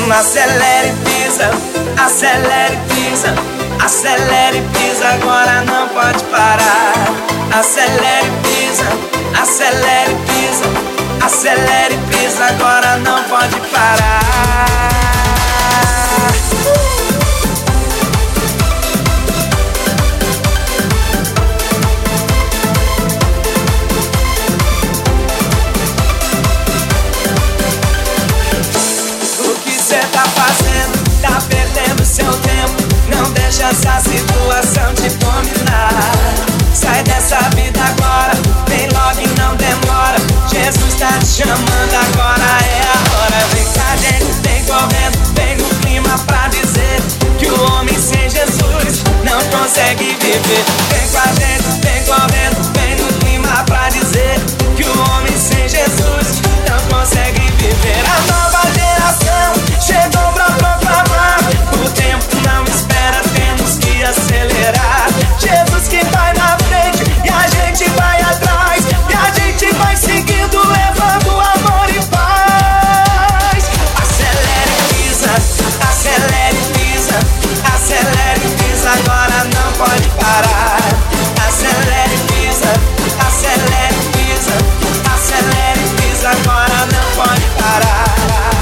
Acelere, pisa, acelere, pisa, acelere, pisa, agora não pode parar. Acelere, pisa, acelere, pisa, acelere, pisa, agora não pode parar. Tá perdendo seu tempo, não deixa essa situação te dominar. Sai dessa vida agora, vem logo e não demora. Jesus tá te chamando, agora é a hora. Vem cá dentro, vem correndo, vem no clima pra dizer que o homem sem Jesus não consegue viver. Vem com a gente, vem correndo, vem no clima pra dizer que o homem sem Jesus não consegue viver. A nova geração chegou pra proclamar. O tempo não espera, temos que acelerar. Jesus que vai na frente e a gente vai atrás, e a gente vai seguindo, levando amor e paz. Acelere, pisa, acelere, pisa, acelere, pisa, agora não pode parar. Acelere, pisa, acelere, pisa, acelere, pisa, agora não pode parar.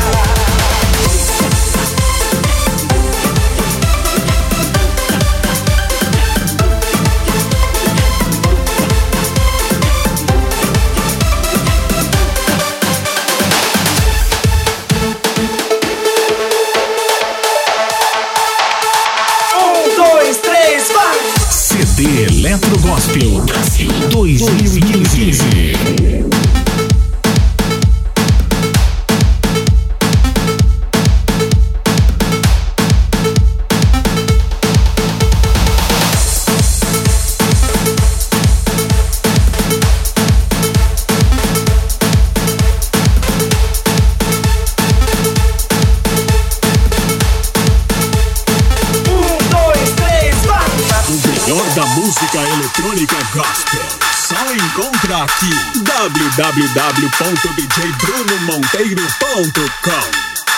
Eletro Gospel Brasil 2015. Da música eletrônica gospel só encontra aqui www.djbrunomonteiro.com.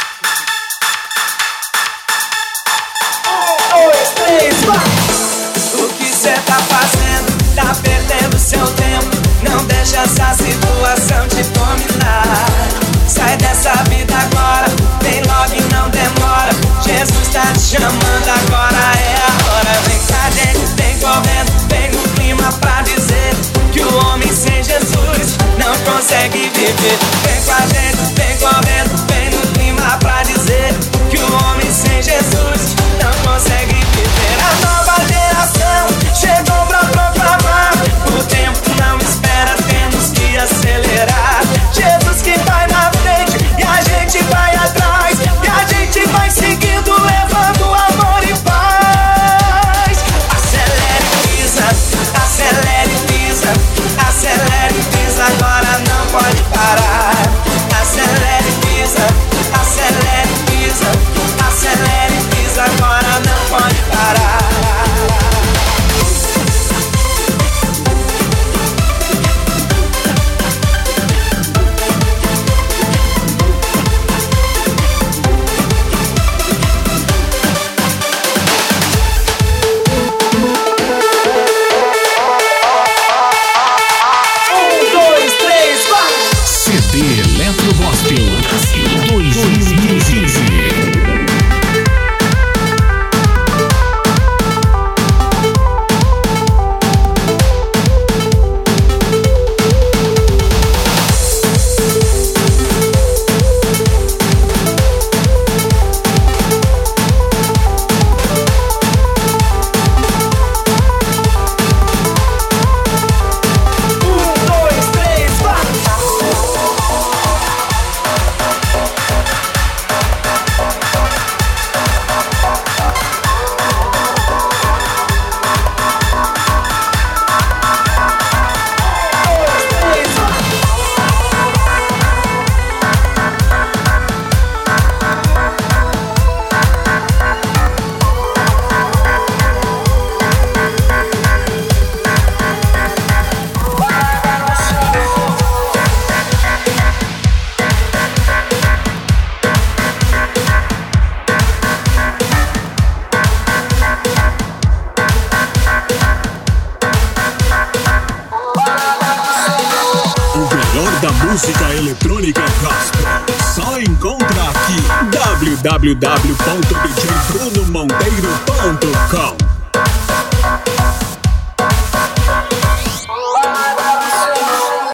1, 2, 3, vai! O que cê tá fazendo? Tá perdendo seu tempo. Não deixa essa situação te dominar. Sai dessa vida agora, vem logo e não demora. Jesus tá te chamando, agora é a hora. Vem cá dentro, vem correndo, vem no clima pra dizer que o homem sem Jesus não consegue viver. Vem com a gente, vem correndo, vem no clima pra dizer que o homem sem Jesus não consegue viver. A nova geração chegou pra proclamar. O tempo não espera, temos que acelerar. Jesus que vai na frente e a gente vai atrás, e a gente vai seguindo, levando amor e paz. Acelere, pisa, acelere, pisa, acelere, pisa, agora não pode parar. música eletrônica gospel. Só encontra aqui www.djbrunomonteiro.com.